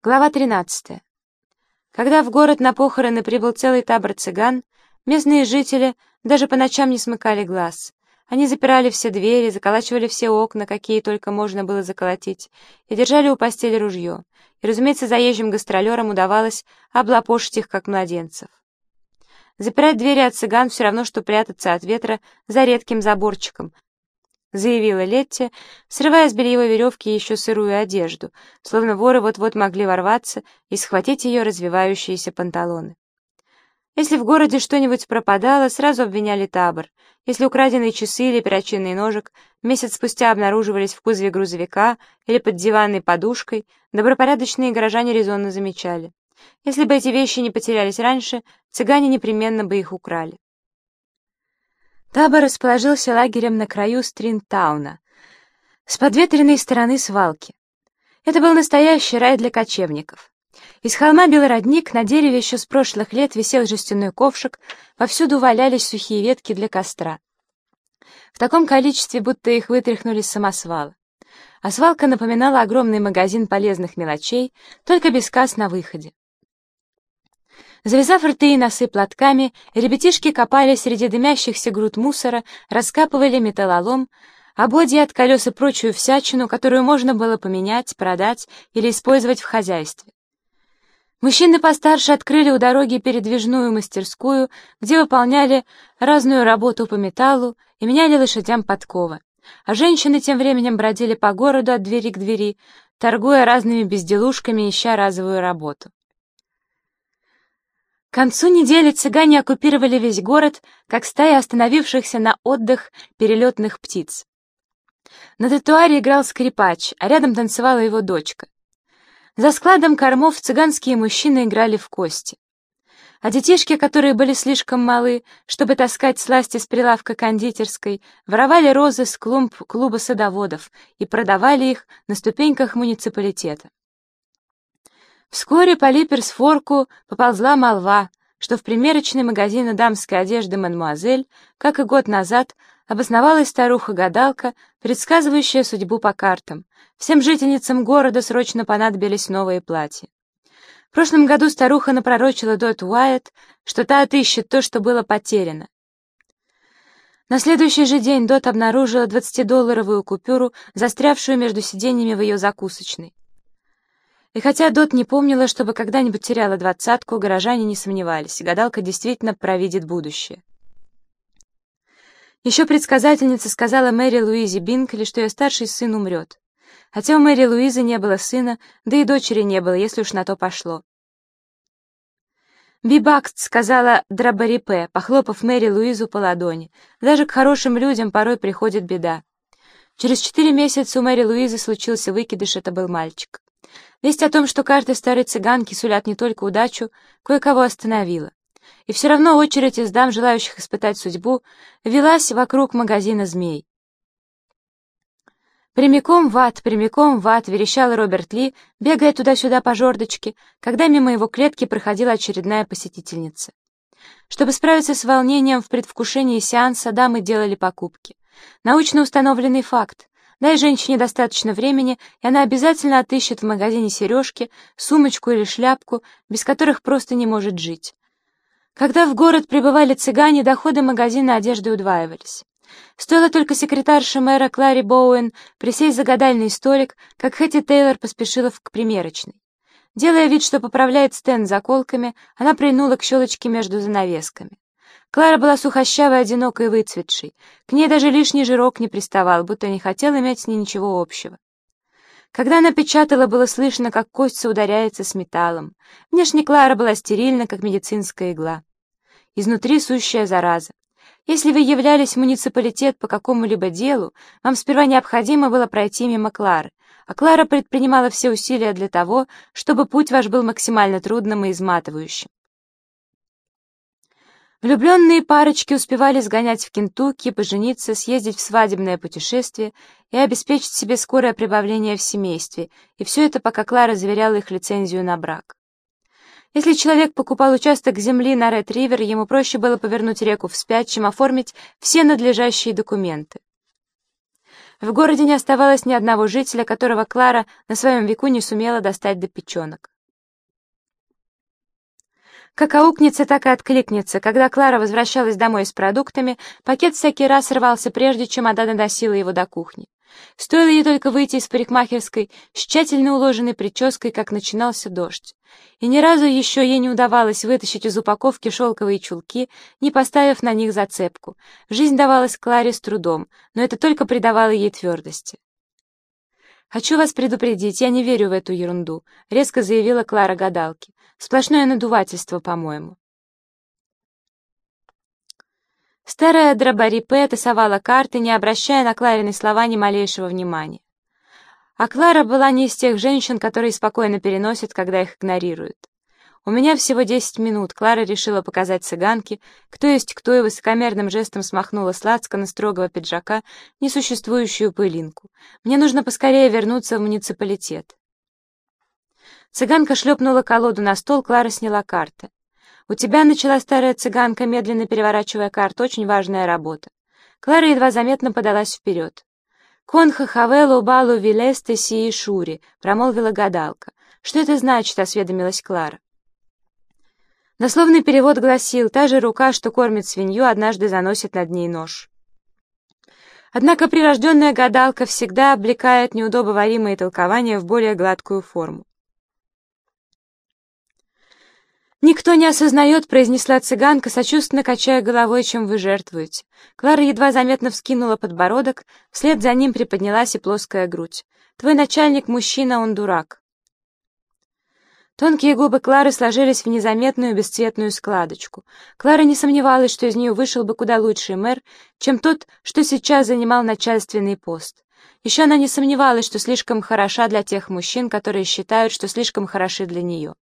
Глава 13. Когда в город на похороны прибыл целый табор цыган, местные жители даже по ночам не смыкали глаз. Они запирали все двери, заколачивали все окна, какие только можно было заколотить, и держали у постели ружье. И, разумеется, заезжим гастролерам удавалось облапошить их, как младенцев. «Запирать двери от цыган все равно, что прятаться от ветра за редким заборчиком», — заявила Летти, срывая с бельевой веревки еще сырую одежду, словно воры вот-вот могли ворваться и схватить ее развивающиеся панталоны. Если в городе что-нибудь пропадало, сразу обвиняли табор. Если украденные часы или перочинный ножик месяц спустя обнаруживались в кузове грузовика или под диванной подушкой, добропорядочные горожане резонно замечали. Если бы эти вещи не потерялись раньше, цыгане непременно бы их украли. Табор расположился лагерем на краю Стрингтауна, с подветренной стороны свалки. Это был настоящий рай для кочевников. Из холма бил родник, на дереве еще с прошлых лет висел жестяной ковшик, повсюду валялись сухие ветки для костра. В таком количестве, будто их вытряхнули с самосвала. А свалка напоминала огромный магазин полезных мелочей, только без касс на выходе. Завязав рты и носы платками, ребятишки копали среди дымящихся груд мусора, раскапывали металлолом, ободья от колес и прочую всячину, которую можно было поменять, продать или использовать в хозяйстве. Мужчины постарше открыли у дороги передвижную мастерскую, где выполняли разную работу по металлу и меняли лошадям подковы, а женщины тем временем бродили по городу от двери к двери, торгуя разными безделушками, ища разовую работу. К концу недели цыгане оккупировали весь город, как стая остановившихся на отдых перелетных птиц. На тротуаре играл скрипач, а рядом танцевала его дочка. За складом кормов цыганские мужчины играли в кости. А детишки, которые были слишком малы, чтобы таскать сласти с прилавка кондитерской, воровали розы с клумб клуба садоводов и продавали их на ступеньках муниципалитета. Вскоре по Липерсфорку поползла молва, что в примерочной магазине дамской одежды «Мадемуазель», как и год назад, обосновалась старуха-гадалка, предсказывающая судьбу по картам. Всем жительницам города срочно понадобились новые платья. В прошлом году старуха напророчила Дот Уайт, что та отыщет то, что было потеряно. На следующий же день Дот обнаружила 20-долларовую купюру, застрявшую между сиденьями в ее закусочной. И хотя Дот не помнила, чтобы когда-нибудь теряла 20-ку, горожане не сомневались, гадалка действительно провидит будущее. Еще предсказательница сказала Мэри Луизе Бинкли, что ее старший сын умрет. Хотя у Мэри Луизы не было сына, да и дочери не было, если уж на то пошло. «Бибакт», — сказала Драбарипе, похлопав Мэри Луизу по ладони. «Даже к хорошим людям порой приходит беда». Через 4 месяца у Мэри Луизы случился выкидыш, это был мальчик. Весть о том, что карты старой цыганки сулят не только удачу, кое-кого остановила. И все равно очередь из дам, желающих испытать судьбу, велась вокруг магазина змей. прямиком в ад», — верещал Роберт Ли, бегая туда-сюда по жердочке, когда мимо его клетки проходила очередная посетительница. Чтобы справиться с волнением в предвкушении сеанса, дамы делали покупки. Научно установленный факт. Дай женщине достаточно времени, и она обязательно отыщет в магазине сережки, сумочку или шляпку, без которых просто не может жить. Когда в город прибывали цыгане, доходы магазина одежды удваивались. Стоило только секретарше мэра Клари Боуэн присесть за гадальный столик, как Хэти Тейлор поспешила к примерочной. Делая вид, что поправляет стенд заколками, она прильнула к щелочке между занавесками. Клара была сухощавой, одинокой и выцветшей. К ней даже лишний жирок не приставал, будто не хотел иметь с ней ничего общего. Когда она печатала, было слышно, как кость ударяется с металлом. Внешне Клара была стерильна, как медицинская игла. Изнутри сущая зараза. Если вы являлись в муниципалитет по какому-либо делу, вам сперва необходимо было пройти мимо Клары, а Клара предпринимала все усилия для того, чтобы путь ваш был максимально трудным и изматывающим. Влюбленные парочки успевали сгонять в Кентукки, пожениться, съездить в свадебное путешествие и обеспечить себе скорое прибавление в семействе, и все это, пока Клара заверяла их лицензию на брак. Если человек покупал участок земли на Ред-Ривер, ему проще было повернуть реку вспять, чем оформить все надлежащие документы. В городе не оставалось ни одного жителя, которого Клара на своем веку не сумела достать до печенок. Как аукнется, так и откликнется. Когда Клара возвращалась домой с продуктами, пакет всякий раз рвался, прежде чем она доносила его до кухни. Стоило ей только выйти из парикмахерской с тщательно уложенной прической, как начинался дождь. И ни разу еще ей не удавалось вытащить из упаковки шелковые чулки, не поставив на них зацепку. Жизнь давалась Кларе с трудом, но это только придавало ей твердости. «Хочу вас предупредить, я не верю в эту ерунду», — резко заявила Клара гадалке. «Сплошное надувательство, по-моему». Старая Дробарипе тасовала карты, не обращая на Кларины слова ни малейшего внимания. А Клара была не из тех женщин, которые спокойно переносят, когда их игнорируют. «У меня всего 10 минут», — Клара решила показать цыганке, кто есть кто, и высокомерным жестом смахнула с лацкана строгого пиджака несуществующую пылинку. «Мне нужно поскорее вернуться в муниципалитет». Цыганка шлепнула колоду на стол, Клара сняла карты. «У тебя, — начала старая цыганка, медленно переворачивая карту, — очень важная работа». Клара едва заметно подалась вперед. «Конха хавелу балу вилесте сии шури», — промолвила гадалка. «Что это значит?» — осведомилась Клара. Дословный перевод гласил: «Та же рука, что кормит свинью, однажды заносит над ней нож». Однако прирожденная гадалка всегда облекает неудобоваримые толкования в более гладкую форму. «Никто не осознает», — произнесла цыганка, сочувственно качая головой, «чем вы жертвуете». Клара едва заметно вскинула подбородок, вслед за ним приподнялась и плоская грудь. «Твой начальник мужчина, он дурак». Тонкие губы Клары сложились в незаметную бесцветную складочку. Клара не сомневалась, что из нее вышел бы куда лучший мэр, чем тот, что сейчас занимал начальственный пост. Еще она не сомневалась, что слишком хороша для тех мужчин, которые считают, что слишком хороши для нее.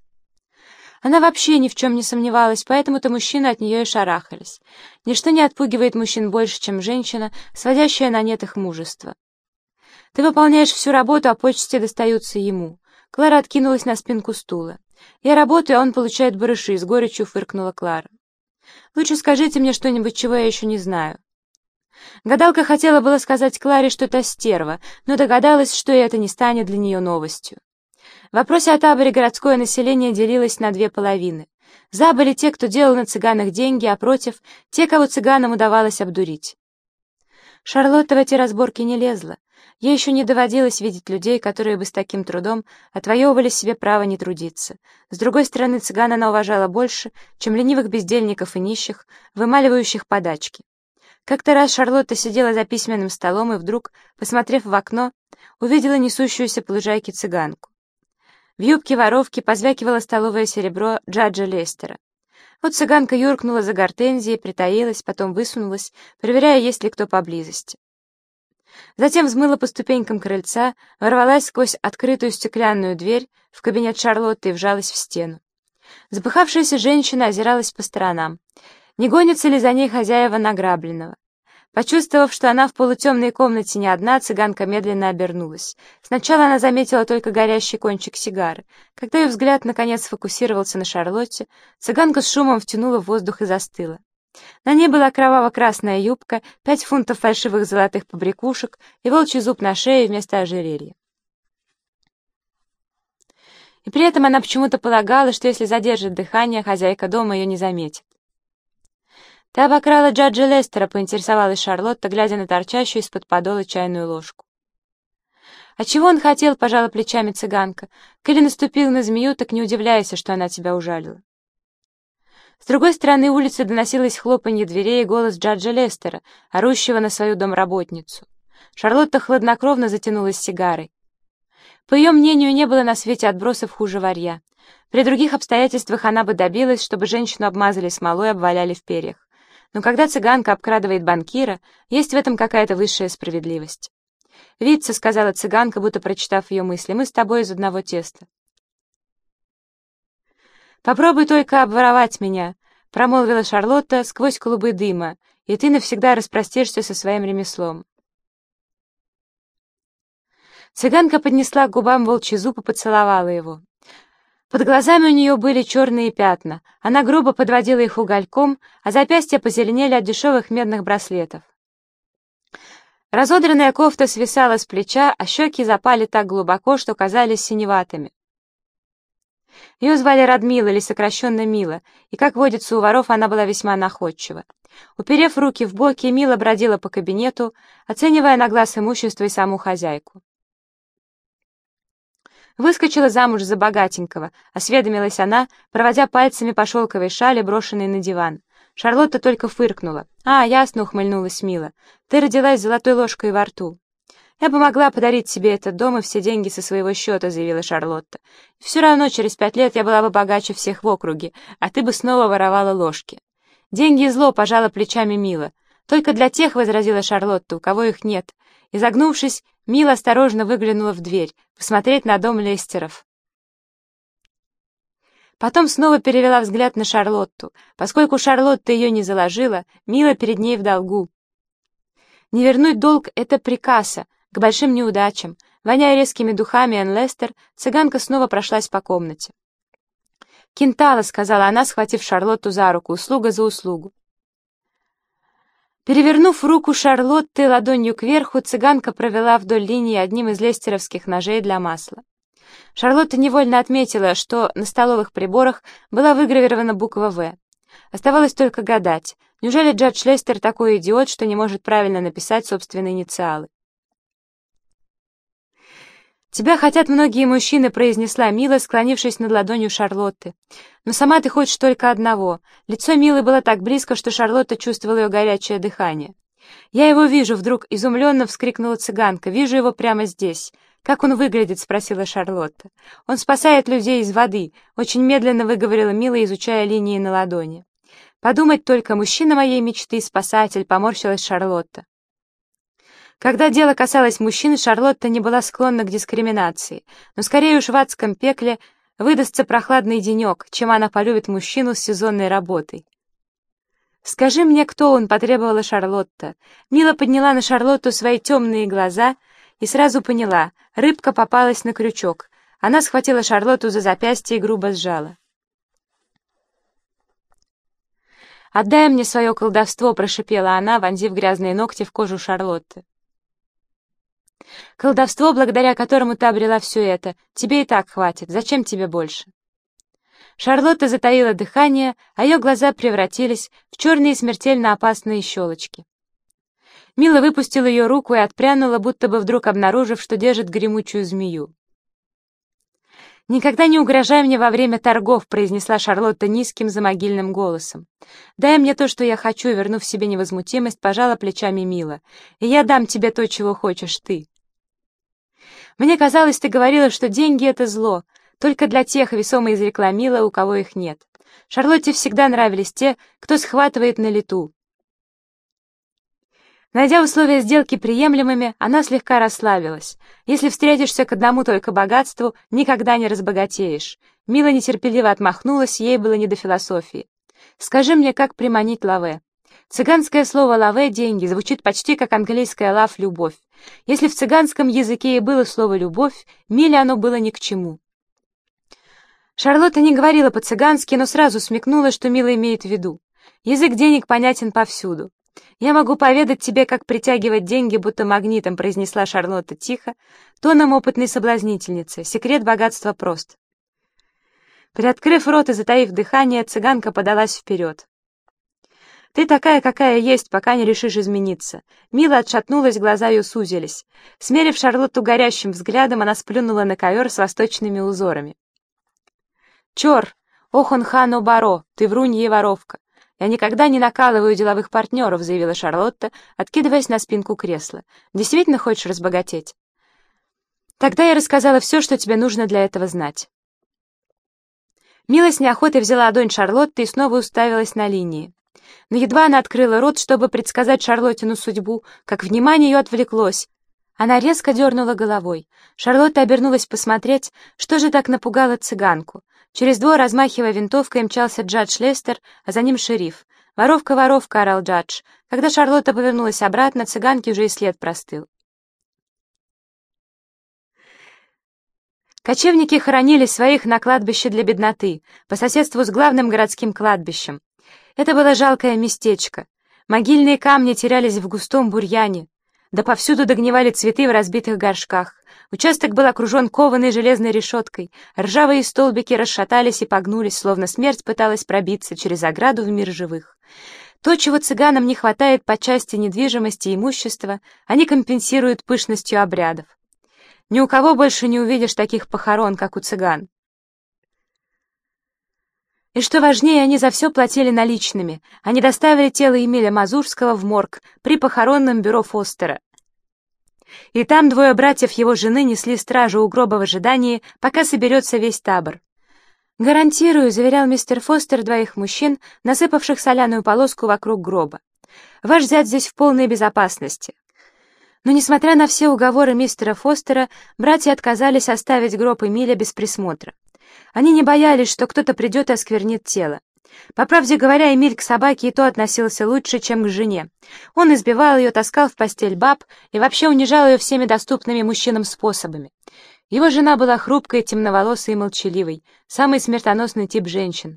Она вообще ни в чем не сомневалась, поэтому-то мужчины от нее и шарахались. Ничто не отпугивает мужчин больше, чем женщина, сводящая на нет их мужество. Ты выполняешь всю работу, а почести достаются ему. Клара откинулась на спинку стула. «Я работаю, а он получает барыши», — с горечью фыркнула Клара. «Лучше скажите мне что-нибудь, чего я еще не знаю». Гадалка хотела было сказать Кларе, что это стерва, но догадалась, что и это не станет для нее новостью. В вопросе о таборе городское население делилось на две половины. За были те, кто делал на цыганах деньги, а против — те, кого цыганам удавалось обдурить. Шарлотта в эти разборки не лезла. Ей еще не доводилось видеть людей, которые бы с таким трудом отвоевывали себе право не трудиться. С другой стороны, цыган она уважала больше, чем ленивых бездельников и нищих, вымаливающих подачки. Как-то раз Шарлотта сидела за письменным столом и вдруг, посмотрев в окно, увидела несущуюся по лужайке цыганку. В юбке воровки позвякивало столовое серебро Джаджа Лестера. Вот цыганка юркнула за гортензией, притаилась, потом высунулась, проверяя, есть ли кто поблизости. Затем взмыла по ступенькам крыльца, ворвалась сквозь открытую стеклянную дверь в кабинет Шарлотты и вжалась в стену. Запыхавшаяся женщина озиралась по сторонам. Не гонятся ли за ней хозяева награбленного? Почувствовав, что она в полутемной комнате не одна, цыганка медленно обернулась. Сначала она заметила только горящий кончик сигары. Когда ее взгляд наконец сфокусировался на Шарлотте, цыганка с шумом втянула в воздух и застыла. На ней была кроваво-красная юбка, 5 фунтов фальшивых золотых побрякушек и волчий зуб на шее вместо ожерелья. И при этом она почему-то полагала, что если задержит дыхание, хозяйка дома ее не заметит. «Ты обокрала Джаджа Лестера», — поинтересовалась Шарлотта, глядя на торчащую из-под подола чайную ложку. «А чего он хотел?» — пожала плечами цыганка. «Коли наступил на змею, так не удивляйся, что она тебя ужалила». С другой стороны улицы доносилось хлопанье дверей и голос Джаджа Лестера, орущего на свою домработницу. Шарлотта хладнокровно затянулась сигарой. По ее мнению, не было на свете отбросов хуже варья. При других обстоятельствах она бы добилась, чтобы женщину обмазали смолой и обваляли в перьях. Но когда цыганка обкрадывает банкира, есть в этом какая-то высшая справедливость. «Витца», — сказала цыганка, будто прочитав ее мысли, — «мы с тобой из одного теста». «Попробуй только обворовать меня», — промолвила Шарлотта сквозь клубы дыма, «и ты навсегда распростишься со своим ремеслом». Цыганка поднесла к губам волчий зуб и поцеловала его. Под глазами у нее были черные пятна, она грубо подводила их угольком, а запястья позеленели от дешевых медных браслетов. Разодранная кофта свисала с плеча, а щеки запали так глубоко, что казались синеватыми. Ее звали Радмила или сокращенно Мила, и, как водится у воров, она была весьма находчива. Уперев руки в боки, Мила бродила по кабинету, оценивая на глаз имущество и саму хозяйку. «Выскочила замуж за богатенького», — осведомилась она, проводя пальцами по шелковой шали, брошенной на диван. Шарлотта только фыркнула. «А, ясно», — ухмыльнулась Мила. «Ты родилась с золотой ложкой во рту». «Я бы могла подарить себе этот дом и все деньги со своего счета», — заявила Шарлотта. «Все равно через 5 лет я была бы богаче всех в округе, а ты бы снова воровала ложки». «Деньги и зло», — пожала плечами Мила. «Только для тех», — возразила Шарлотта, — «у кого их нет». Изогнувшись, Мила осторожно выглянула в дверь, посмотреть на дом Лестеров. Потом снова перевела взгляд на Шарлотту. Поскольку Шарлотта ее не заложила, Мила перед ней в долгу. Не вернуть долг — это прикаса, к большим неудачам. Воняя резкими духами Энн Лестер, цыганка снова прошлась по комнате. «Кентала», — сказала она, схватив Шарлотту за руку, — «услуга за услугу». Перевернув руку Шарлотты ладонью кверху, цыганка провела вдоль линии одним из лестеровских ножей для масла. Шарлотта невольно отметила, что на столовых приборах была выгравирована буква «В». Оставалось только гадать, неужели Джадж Лестер такой идиот, что не может правильно написать собственные инициалы? «Тебя хотят многие мужчины», — произнесла Мила, склонившись над ладонью Шарлотты. «Но сама ты хочешь только одного». Лицо Милы было так близко, что Шарлотта чувствовала ее горячее дыхание. «Я его вижу», — вдруг изумленно вскрикнула цыганка. «Вижу его прямо здесь». «Как он выглядит?» — спросила Шарлотта. «Он спасает людей из воды», — очень медленно выговорила Мила, изучая линии на ладони. «Подумать только, мужчина моей мечты, спасатель», — поморщилась Шарлотта. Когда дело касалось мужчин, Шарлотта не была склонна к дискриминации, но скорее уж в адском пекле выдастся прохладный денек, чем она полюбит мужчину с сезонной работой. «Скажи мне, кто он?» — потребовала Шарлотта. Мила подняла на Шарлотту свои темные глаза и сразу поняла — рыбка попалась на крючок. Она схватила Шарлотту за запястье и грубо сжала. «Отдай мне свое колдовство!» — прошипела она, вонзив грязные ногти в кожу Шарлотты. «Колдовство, благодаря которому ты обрела все это, тебе и так хватит. Зачем тебе больше?» Шарлотта затаила дыхание, а ее глаза превратились в черные смертельно опасные щелочки. Мила выпустила ее руку и отпрянула, будто бы вдруг обнаружив, что держит гремучую змею. «Никогда не угрожай мне во время торгов», — произнесла Шарлотта низким замогильным голосом. «Дай мне то, что я хочу», — вернув себе невозмутимость, пожала плечами Мила. «И я дам тебе то, чего хочешь ты». «Мне казалось, ты говорила, что деньги — это зло, только для тех», — весомо изрекла Мила, — «у кого их нет. Шарлотте всегда нравились те, кто схватывает на лету». Найдя условия сделки приемлемыми, она слегка расслабилась. «Если встретишься к одному только богатству, никогда не разбогатеешь». Мила нетерпеливо отмахнулась, ей было не до философии. «Скажи мне, как приманить лаве?» Цыганское слово «лаве» — деньги, звучит почти как английское «лав» — любовь. Если в цыганском языке и было слово «любовь», Миле оно было ни к чему. Шарлотта не говорила по-цыгански, но сразу смекнула, что Мила имеет в виду. Язык денег понятен повсюду. «Я могу поведать тебе, как притягивать деньги, будто магнитом», — произнесла Шарлотта тихо, тоном опытной соблазнительницы. «Секрет богатства прост». Приоткрыв рот и затаив дыхание, цыганка подалась вперед. «Ты такая, какая есть, пока не решишь измениться». Мила отшатнулась, глаза ее сузились. Смерив Шарлотту горящим взглядом, она сплюнула на ковер с восточными узорами. «Чор! Охон хано баро! Ты врунья и воровка! Я никогда не накалываю деловых партнеров», — заявила Шарлотта, откидываясь на спинку кресла. «Действительно хочешь разбогатеть?» «Тогда я рассказала все, что тебе нужно для этого знать». Мила с неохотой взяла ладонь Шарлотты и снова уставилась на линии. Но едва она открыла рот, чтобы предсказать Шарлоттину судьбу, как внимание ее отвлеклось. Она резко дернула головой. Шарлотта обернулась посмотреть, что же так напугало цыганку. Через двор, размахивая винтовкой, мчался Джадж Лестер, а за ним шериф. «Воровка, воровка!» — орал Джадж. Когда Шарлотта повернулась обратно, цыганке уже и след простыл. Кочевники хоронили своих на кладбище для бедноты, по соседству с главным городским кладбищем. Это было жалкое местечко. Могильные камни терялись в густом бурьяне. Да повсюду догнивали цветы в разбитых горшках. Участок был окружен кованой железной решеткой. Ржавые столбики расшатались и погнулись, словно смерть пыталась пробиться через ограду в мир живых. То, чего цыганам не хватает по части недвижимости и имущества, они компенсируют пышностью обрядов. Ни у кого больше не увидишь таких похорон, как у цыган. И что важнее, они за все платили наличными. Они доставили тело Эмиля Мазурского в морг при похоронном бюро Фостера. И там двое братьев его жены несли стражу у гроба в ожидании, пока соберется весь табор. «Гарантирую», — заверял мистер Фостер двоих мужчин, насыпавших соляную полоску вокруг гроба. «Ваш зять здесь в полной безопасности». Но, несмотря на все уговоры мистера Фостера, братья отказались оставить гроб Эмиля без присмотра. Они не боялись, что кто-то придет и осквернит тело. По правде говоря, Эмиль к собаке и то относился лучше, чем к жене. Он избивал ее, таскал в постель баб и вообще унижал ее всеми доступными мужчинам способами. Его жена была хрупкой, темноволосой и молчаливой, самый смертоносный тип женщин.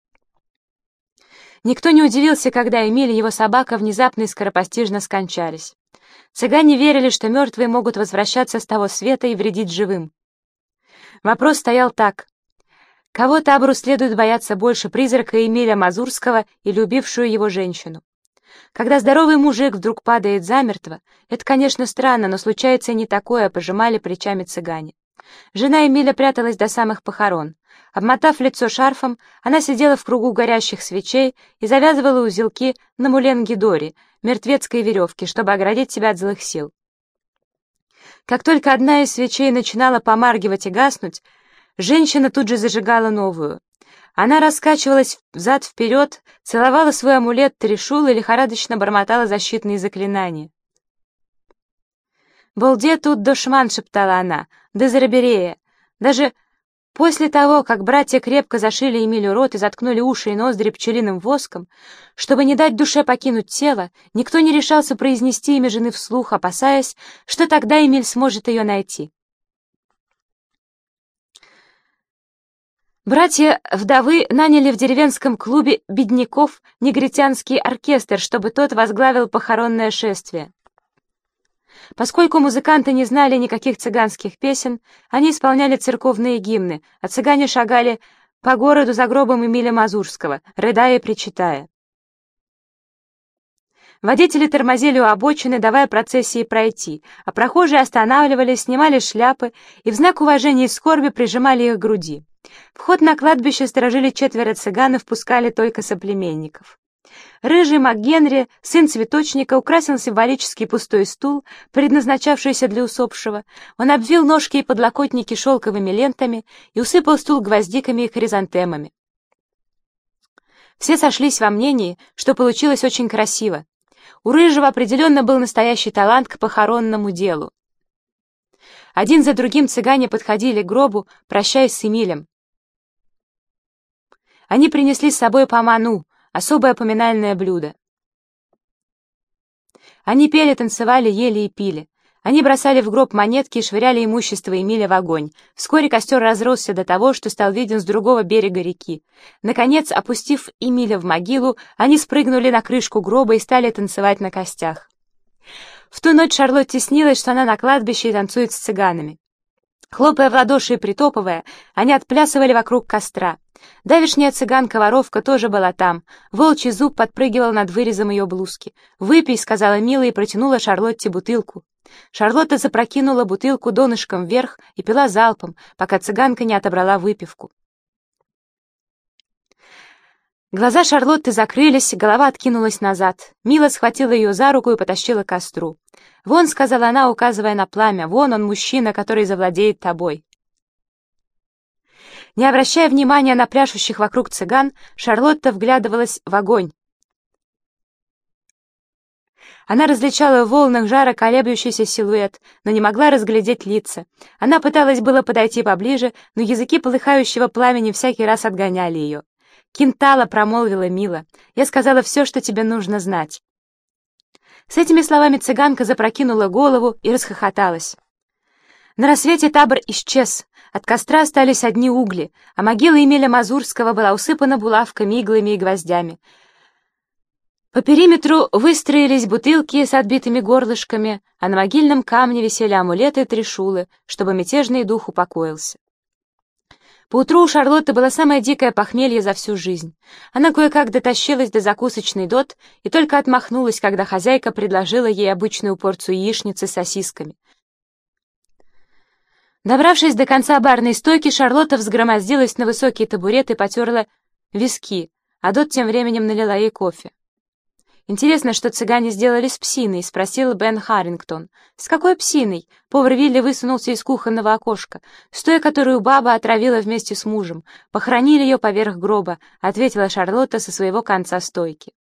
Никто не удивился, когда Эмиль и его собака внезапно и скоропостижно скончались. Цыгане верили, что мертвые могут возвращаться с того света и вредить живым. Вопрос стоял так. Кого табору следует бояться больше, призрака Эмиля Мазурского или убившую его женщину? Когда здоровый мужик вдруг падает замертво, это, конечно, странно, но случается и не такое, пожимали плечами цыгане. Жена Эмиля пряталась до самых похорон. Обмотав лицо шарфом, она сидела в кругу горящих свечей и завязывала узелки на муленге-дори, мертвецкой веревке, чтобы оградить себя от злых сил. Как только одна из свечей начинала помаргивать и гаснуть, женщина тут же зажигала новую. Она раскачивалась взад-вперед, целовала свой амулет Тришул и лихорадочно бормотала защитные заклинания. «Болде тут душман», — шептала она, — «да зараберея». Даже после того, как братья крепко зашили Эмилю рот и заткнули уши и ноздри пчелиным воском, чтобы не дать душе покинуть тело, никто не решался произнести имя жены вслух, опасаясь, что тогда Эмиль сможет ее найти. Братья-вдовы наняли в деревенском клубе бедняков негритянский оркестр, чтобы тот возглавил похоронное шествие. Поскольку музыканты не знали никаких цыганских песен, они исполняли церковные гимны, а цыгане шагали по городу за гробом Эмиля Мазурского, рыдая и причитая. Водители тормозили у обочины, давая процессии пройти, а прохожие останавливались, снимали шляпы и в знак уважения и скорби прижимали их к груди. Вход на кладбище сторожили 4 цыган и впускали только соплеменников. Рыжий МакГенри, сын цветочника, украсил символический пустой стул, предназначавшийся для усопшего. Он обвил ножки и подлокотники шелковыми лентами и усыпал стул гвоздиками и хризантемами. Все сошлись во мнении, что получилось очень красиво. У Рыжего определенно был настоящий талант к похоронному делу. Один за другим цыгане подходили к гробу, прощаясь с Эмилем. Они принесли с собой поману, особое поминальное блюдо. Они пели, танцевали, ели и пили. Они бросали в гроб монетки и швыряли имущество Эмиля в огонь. Вскоре костер разросся до того, что стал виден с другого берега реки. Наконец, опустив Эмиля в могилу, они спрыгнули на крышку гроба и стали танцевать на костях. В ту ночь Шарлотте снилось, что она на кладбище и танцует с цыганами. Хлопая в ладоши и притопывая, они отплясывали вокруг костра. Давешняя цыганка-воровка тоже была там. Волчий зуб подпрыгивал над вырезом ее блузки. «Выпей», — сказала Мила и протянула Шарлотте бутылку. Шарлотта запрокинула бутылку донышком вверх и пила залпом, пока цыганка не отобрала выпивку. Глаза Шарлотты закрылись, голова откинулась назад. Мила схватила ее за руку и потащила к костру. «Вон», — сказала она, указывая на пламя, — «вон он, мужчина, который завладеет тобой». Не обращая внимания на пляшущих вокруг цыган, Шарлотта вглядывалась в огонь. Она различала в волнах жара колеблющийся силуэт, но не могла разглядеть лица. Она пыталась было подойти поближе, но языки полыхающего пламени всякий раз отгоняли ее. «Кинтала», — промолвила Мила, — «я сказала все, что тебе нужно знать». С этими словами цыганка запрокинула голову и расхохоталась. На рассвете табор исчез. От костра остались одни угли, а могила Эмиля Мазурского была усыпана булавками, иглами и гвоздями. По периметру выстроились бутылки с отбитыми горлышками, а на могильном камне висели амулеты и трешулы, чтобы мятежный дух упокоился. Поутру у Шарлотты было самое дикое похмелье за всю жизнь. Она кое-как дотащилась до закусочной Дот и только отмахнулась, когда хозяйка предложила ей обычную порцию яичницы с сосисками. Добравшись до конца барной стойки, Шарлотта взгромоздилась на высокий табурет и потерла виски, а Дот тем временем налила ей кофе. «Интересно, что цыгане сделали с псиной?» — спросил Бен Харрингтон. «С какой псиной?» — повар Вилли высунулся из кухонного окошка. «С той, которую баба отравила вместе с мужем. Похоронили ее поверх гроба», — ответила Шарлотта со своего конца стойки.